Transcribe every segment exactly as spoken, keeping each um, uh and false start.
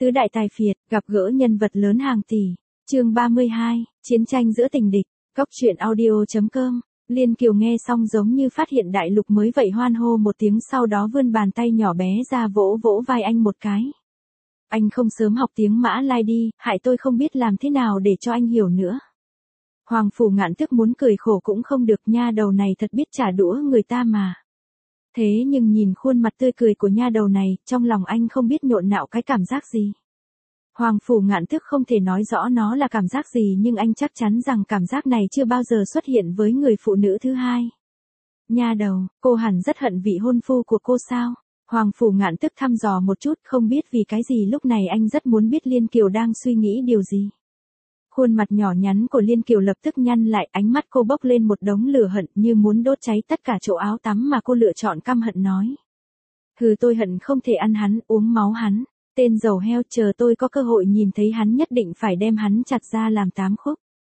Tứ đại tài phiệt, gặp gỡ nhân vật lớn hàng tỷ. Chương ba mươi hai, chiến tranh giữa tình địch. Góc truyện audio chấm com. Liên Kiều nghe xong giống như phát hiện đại lục mới vậy, hoan hô một tiếng, sau đó vươn bàn tay nhỏ bé ra vỗ vỗ vai anh một cái. Anh không sớm học tiếng Mã Lai đi, hại tôi không biết làm thế nào để cho anh hiểu nữa. Hoàng Phủ Ngạn Tức muốn cười khổ cũng không được, nha đầu này thật biết trả đũa người ta mà. Thế nhưng nhìn khuôn mặt tươi cười của nha đầu này, trong lòng anh không biết nhộn nhạo cái cảm giác gì. Hoàng Phủ Ngạn Tức không thể nói rõ nó là cảm giác gì, nhưng anh chắc chắn rằng cảm giác này chưa bao giờ xuất hiện với người phụ nữ thứ hai. Nha đầu, cô hẳn rất hận vị hôn phu của cô sao? Hoàng Phủ Ngạn Tức thăm dò một chút, không biết vì cái gì lúc này anh rất muốn biết Liên Kiều đang suy nghĩ điều gì. Khuôn mặt nhỏ nhắn của Liên Kiều lập tức nhăn lại, ánh mắt cô bốc lên một đống lửa hận như muốn đốt cháy tất cả chỗ áo tắm mà cô lựa chọn, căm hận nói. Hừ, tôi hận không thể ăn hắn, uống máu hắn. Tên dầu heo, chờ tôi có cơ hội nhìn thấy hắn nhất định phải đem hắn chặt ra làm tám khúc.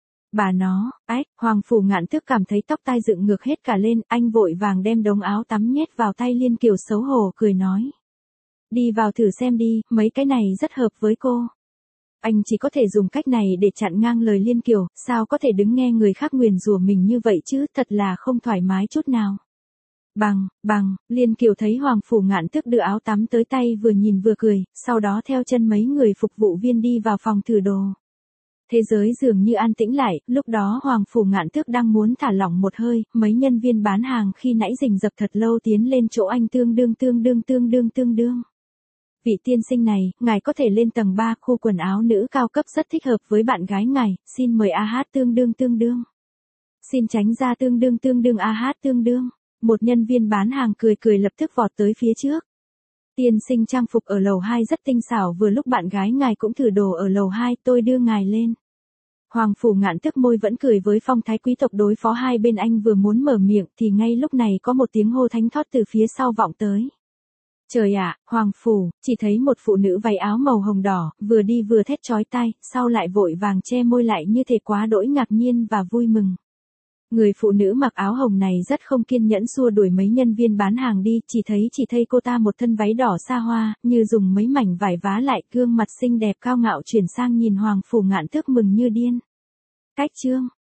Bà nó, ách, Hoàng Phủ Ngạn Tức cảm thấy tóc tai dựng ngược hết cả lên, anh vội vàng đem đống áo tắm nhét vào tay Liên Kiều, xấu hổ cười nói. Đi vào thử xem đi, mấy cái này rất hợp với cô. Anh chỉ có thể dùng cách này để chặn ngang lời Liên Kiều, sao có thể đứng nghe người khác nguyền rủa mình như vậy chứ, thật là không thoải mái chút nào. Bằng, bằng, Liên Kiều thấy Hoàng Phủ Ngạn Tức đưa áo tắm tới tay, vừa nhìn vừa cười, sau đó theo chân mấy người phục vụ viên đi vào phòng thử đồ. Thế giới dường như an tĩnh lại, lúc đó Hoàng Phủ Ngạn Tức đang muốn thả lỏng một hơi, mấy nhân viên bán hàng khi nãy rình rập thật lâu tiến lên chỗ anh, tương đương tương đương tương đương tương đương. Vị tiên sinh này, ngài có thể lên tầng ba, khu quần áo nữ cao cấp rất thích hợp với bạn gái ngài, xin mời a hát tương đương tương đương. Xin tránh ra tương đương tương đương a hát tương đương. Một nhân viên bán hàng cười cười lập tức vọt tới phía trước. Tiên sinh trang phục ở lầu hai rất tinh xảo, vừa lúc bạn gái ngài cũng thử đồ ở lầu hai, tôi đưa ngài lên. Hoàng Phủ Ngạn Tức môi vẫn cười với phong thái quý tộc đối phó hai bên, anh vừa muốn mở miệng thì ngay lúc này có một tiếng hô thánh thót từ phía sau vọng tới. Trời ạ, Hoàng Phủ, chỉ thấy một phụ nữ váy áo màu hồng đỏ, vừa đi vừa thét chói tai, sau lại vội vàng che môi lại như thể quá đỗi ngạc nhiên và vui mừng. Người phụ nữ mặc áo hồng này rất không kiên nhẫn xua đuổi mấy nhân viên bán hàng đi, chỉ thấy chỉ thấy cô ta một thân váy đỏ xa hoa, như dùng mấy mảnh vải vá lại, gương mặt xinh đẹp cao ngạo chuyển sang nhìn Hoàng Phủ Ngạn Tức mừng như điên. Cách chương,